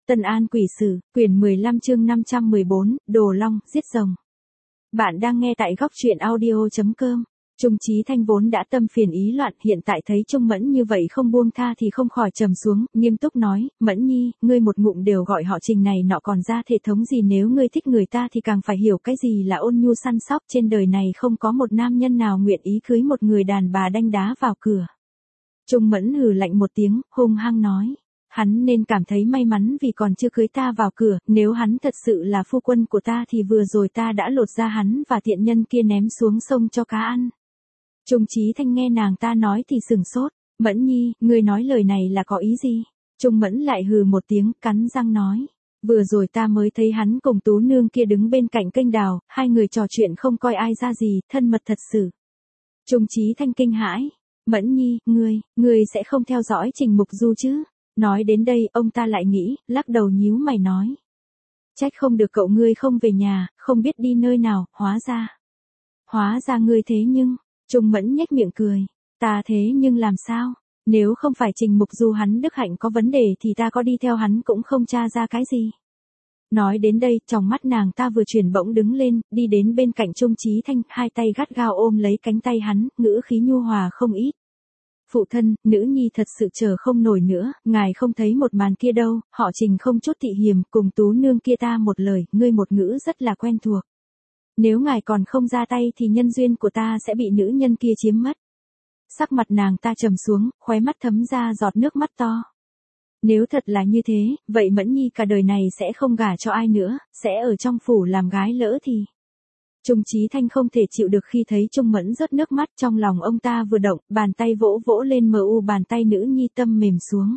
Tân An Quỷ Sử, quyển 15 chương 514, Đồ Long, giết rồng. Bạn đang nghe tại góc truyện audio.com. Trung Chí Thanh vốn đã tâm phiền ý loạn, hiện tại thấy Trung Mẫn như vậy không buông tha thì không khỏi trầm xuống, nghiêm túc nói, Mẫn Nhi, ngươi một ngụm đều gọi họ Trình này nọ còn ra thể thống gì, nếu ngươi thích người ta thì càng phải hiểu cái gì là ôn nhu săn sóc, trên đời này không có một nam nhân nào nguyện ý cưới một người đàn bà đanh đá vào cửa. Trung Mẫn hừ lạnh một tiếng, hung hăng nói. Hắn nên cảm thấy may mắn vì còn chưa cưới ta vào cửa, nếu hắn thật sự là phu quân của ta thì vừa rồi ta đã lột ra hắn và tiện nhân kia ném xuống sông cho cá ăn. Trung Chí Thanh nghe nàng ta nói thì sừng sốt, Mẫn Nhi, ngươi nói lời này là có ý gì? Trung Mẫn lại hừ một tiếng, cắn răng nói. Vừa rồi ta mới thấy hắn cùng Tú Nương kia đứng bên cạnh kênh đào, hai người trò chuyện không coi ai ra gì, thân mật thật sự. Trung Chí Thanh kinh hãi, Mẫn Nhi, ngươi sẽ không theo dõi Trình Mục Du chứ? Nói đến đây, ông ta lại nghĩ, lắc đầu nhíu mày nói. Trách không được cậu ngươi không về nhà, không biết đi nơi nào, hóa ra ngươi thế nhưng, Trung Mẫn nhếch miệng cười, ta thế nhưng làm sao, nếu không phải Trình Mục Du hắn đức hạnh có vấn đề thì ta có đi theo hắn cũng không tra ra cái gì. Nói đến đây, trong mắt nàng ta vừa chuyển bỗng đứng lên, đi đến bên cạnh Trung Chí Thanh, hai tay gắt gao ôm lấy cánh tay hắn, ngữ khí nhu hòa không ít. Phụ thân, nữ nhi thật sự chờ không nổi nữa, ngài không thấy một màn kia đâu, họ Trình không chút tị hiềm, cùng Tú Nương kia ta một lời, ngươi một ngữ rất là quen thuộc. Nếu ngài còn không ra tay thì nhân duyên của ta sẽ bị nữ nhân kia chiếm mất. Sắc mặt nàng ta trầm xuống, khóe mắt thấm ra giọt nước mắt to. Nếu thật là như thế, vậy Mẫn Nhi cả đời này sẽ không gả cho ai nữa, sẽ ở trong phủ làm gái lỡ thì... Trung Chí Thanh không thể chịu được khi thấy Trung Mẫn rớt nước mắt, trong lòng ông ta vừa động, bàn tay vỗ vỗ lên bàn tay nữ nhi, tâm mềm xuống.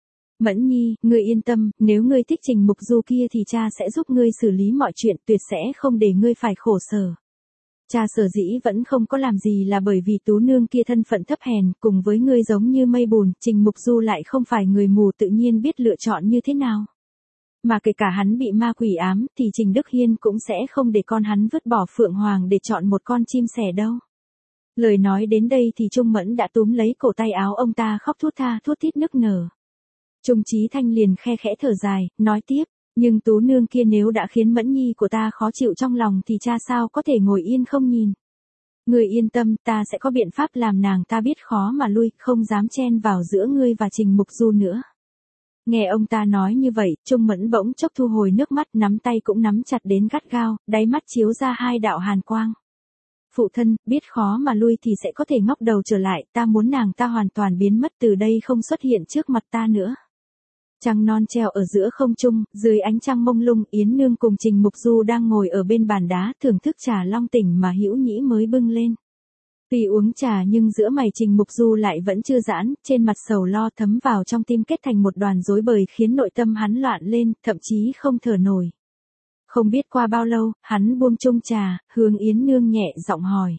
Mẫn Nhi, ngươi yên tâm, nếu ngươi thích Trình Mục Du kia thì cha sẽ giúp ngươi xử lý mọi chuyện, tuyệt sẽ không để ngươi phải khổ sở. Cha sở dĩ vẫn không có làm gì là bởi vì Tú Nương kia thân phận thấp hèn, cùng với ngươi giống như mây bùn, Trình Mục Du lại không phải người mù, tự nhiên biết lựa chọn như thế nào. Mà kể cả hắn bị ma quỷ ám thì Trình Đức Hiên cũng sẽ không để con hắn vứt bỏ Phượng Hoàng để chọn một con chim sẻ đâu. Lời nói đến đây thì Trung Mẫn đã túm lấy cổ tay áo ông ta, khóc thút thít nức nở. Trung Chí Thanh liền khe khẽ thở dài, nói tiếp, nhưng Tú Nương kia nếu đã khiến Mẫn Nhi của ta khó chịu trong lòng thì cha sao có thể ngồi yên không nhìn. Ngươi yên tâm, ta sẽ có biện pháp làm nàng ta biết khó mà lui, không dám chen vào giữa ngươi và Trình Mục Du nữa. Nghe ông ta nói như vậy, Trung Mẫn bỗng chốc thu hồi nước mắt, nắm tay cũng nắm chặt đến gắt gao, đáy mắt chiếu ra hai đạo hàn quang. Phụ thân, biết khó mà lui thì sẽ có thể ngóc đầu trở lại, ta muốn nàng ta hoàn toàn biến mất từ đây, không xuất hiện trước mặt ta nữa. Trăng non treo ở giữa không trung, dưới ánh trăng mông lung, Yến Nương cùng Trình Mục Du đang ngồi ở bên bàn đá thưởng thức trà long tỉnh mà Hữu Nhĩ mới bưng lên. Tuy uống trà nhưng giữa mày Trình Mục Du lại vẫn chưa giãn, trên mặt sầu lo thấm vào trong tim, kết thành một đoàn rối bời khiến nội tâm hắn loạn lên, thậm chí không thở nổi. Không biết qua bao lâu, hắn buông chung trà, hướng Yến Nương nhẹ giọng hỏi.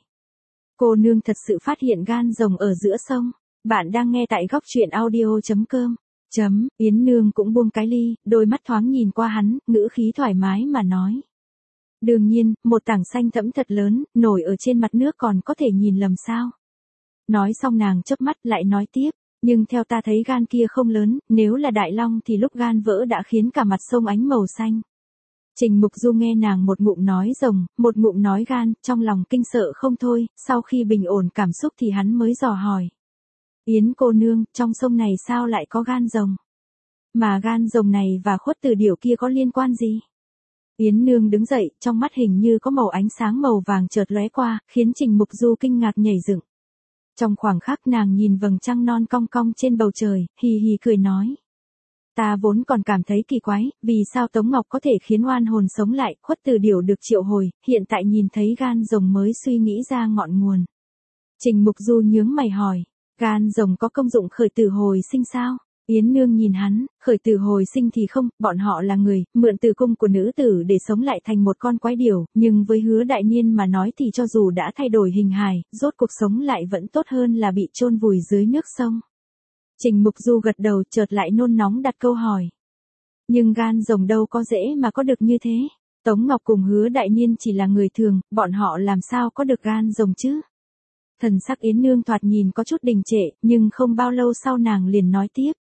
Cô nương thật sự phát hiện gan rồng ở giữa sông. Bạn đang nghe tại góc truyện audio.com. Yến Nương cũng buông cái ly, đôi mắt thoáng nhìn qua hắn, ngữ khí thoải mái mà nói. Đương nhiên, một tảng xanh thẫm thật lớn, nổi ở trên mặt nước còn có thể nhìn lầm sao. Nói xong nàng chớp mắt lại nói tiếp, nhưng theo ta thấy gan kia không lớn, nếu là đại long thì lúc gan vỡ đã khiến cả mặt sông ánh màu xanh. Trình Mục Du nghe nàng một ngụm nói rồng, một ngụm nói gan, trong lòng kinh sợ không thôi, sau khi bình ổn cảm xúc thì hắn mới dò hỏi. Yến cô nương, trong sông này sao lại có gan rồng? Mà gan rồng này và Khuất Tử Điểu kia có liên quan gì? Yến Nương đứng dậy, trong mắt hình như có màu ánh sáng màu vàng chợt lóe qua, khiến Trình Mục Du kinh ngạc nhảy dựng. Trong khoảng khắc nàng nhìn vầng trăng non cong cong trên bầu trời, hì hì cười nói. Ta vốn còn cảm thấy kỳ quái, vì sao Tống Ngọc có thể khiến oan hồn sống lại, Khuất Tử Điểu được triệu hồi, hiện tại nhìn thấy gan rồng mới suy nghĩ ra ngọn nguồn. Trình Mục Du nhướng mày hỏi, gan rồng có công dụng khởi tử hồi sinh sao? Yến Nương nhìn hắn, khởi tử hồi sinh thì không, bọn họ là người, mượn tử cung của nữ tử để sống lại thành một con quái điểu, nhưng với Hứa Đại Niên mà nói thì cho dù đã thay đổi hình hài, rốt cuộc sống lại vẫn tốt hơn là bị chôn vùi dưới nước sông. Trình Mục Du gật đầu, chợt lại nôn nóng đặt câu hỏi. Nhưng gan rồng đâu có dễ mà có được như thế. Tống Ngọc cùng Hứa Đại Niên chỉ là người thường, bọn họ làm sao có được gan rồng chứ? Thần sắc Yến Nương thoạt nhìn có chút đình trệ, nhưng không bao lâu sau nàng liền nói tiếp.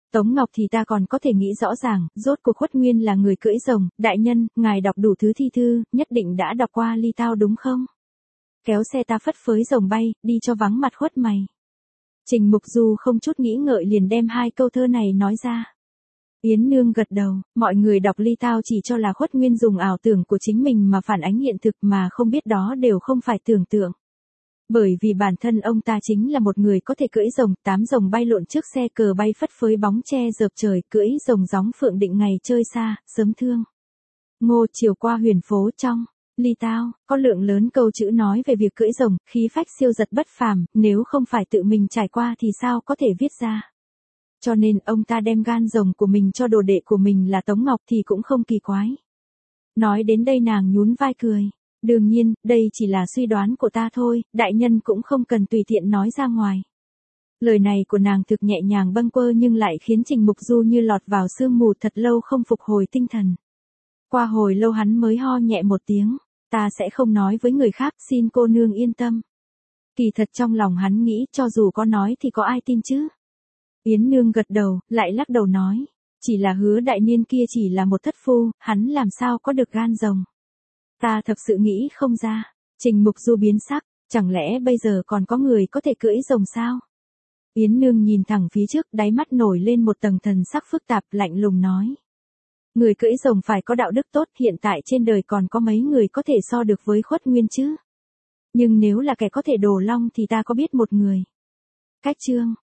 Tống Ngọc thì ta còn có thể nghĩ rõ ràng, rốt cuộc Khuất Nguyên là người cưỡi rồng, đại nhân, ngài đọc đủ thứ thi thư, nhất định đã đọc qua Ly Tao đúng không? Kéo xe ta phất phới rồng bay, đi cho vắng mặt Khuất mày. Trình Mục Du không chút nghĩ ngợi liền đem hai câu thơ này nói ra. Yến Nương gật đầu, mọi người đọc Ly Tao chỉ cho là Khuất Nguyên dùng ảo tưởng của chính mình mà phản ánh hiện thực mà không biết đó đều không phải tưởng tượng. Bởi vì bản thân ông ta chính là một người có thể cưỡi rồng, 8 rồng bay lộn trước xe cờ bay phất phới bóng che dợp trời, cưỡi rồng gióng phượng định ngày chơi xa, sớm thương. Ngô chiều qua huyền phố trong Ly Tao, có lượng lớn câu chữ nói về việc cưỡi rồng, khí phách siêu giật bất phàm, nếu không phải tự mình trải qua thì sao có thể viết ra. Cho nên ông ta đem gan rồng của mình cho đồ đệ của mình là Tống Ngọc thì cũng không kỳ quái. Nói đến đây nàng nhún vai cười. Đương nhiên, đây chỉ là suy đoán của ta thôi, đại nhân cũng không cần tùy tiện nói ra ngoài. Lời này của nàng thực nhẹ nhàng bâng quơ nhưng lại khiến Trình Mục Du như lọt vào sương mù thật lâu không phục hồi tinh thần. Qua hồi lâu hắn mới ho nhẹ một tiếng, ta sẽ không nói với người khác, xin cô nương yên tâm. Kỳ thật trong lòng hắn nghĩ cho dù có nói thì có ai tin chứ. Yến Nương gật đầu, lại lắc đầu nói, chỉ là Hứa đại niên kia chỉ là một thất phu, hắn làm sao có được gan rồng. Ta thật sự nghĩ không ra. Trình Mục Du biến sắc, chẳng lẽ bây giờ còn có người có thể cưỡi rồng sao? Yến Nương nhìn thẳng phía trước, đáy mắt nổi lên một tầng thần sắc phức tạp, lạnh lùng nói. Người cưỡi rồng phải có đạo đức tốt, hiện tại trên đời còn có mấy người có thể so được với Khuất Nguyên chứ? Nhưng nếu là kẻ có thể đổ long thì ta có biết một người. Cách chương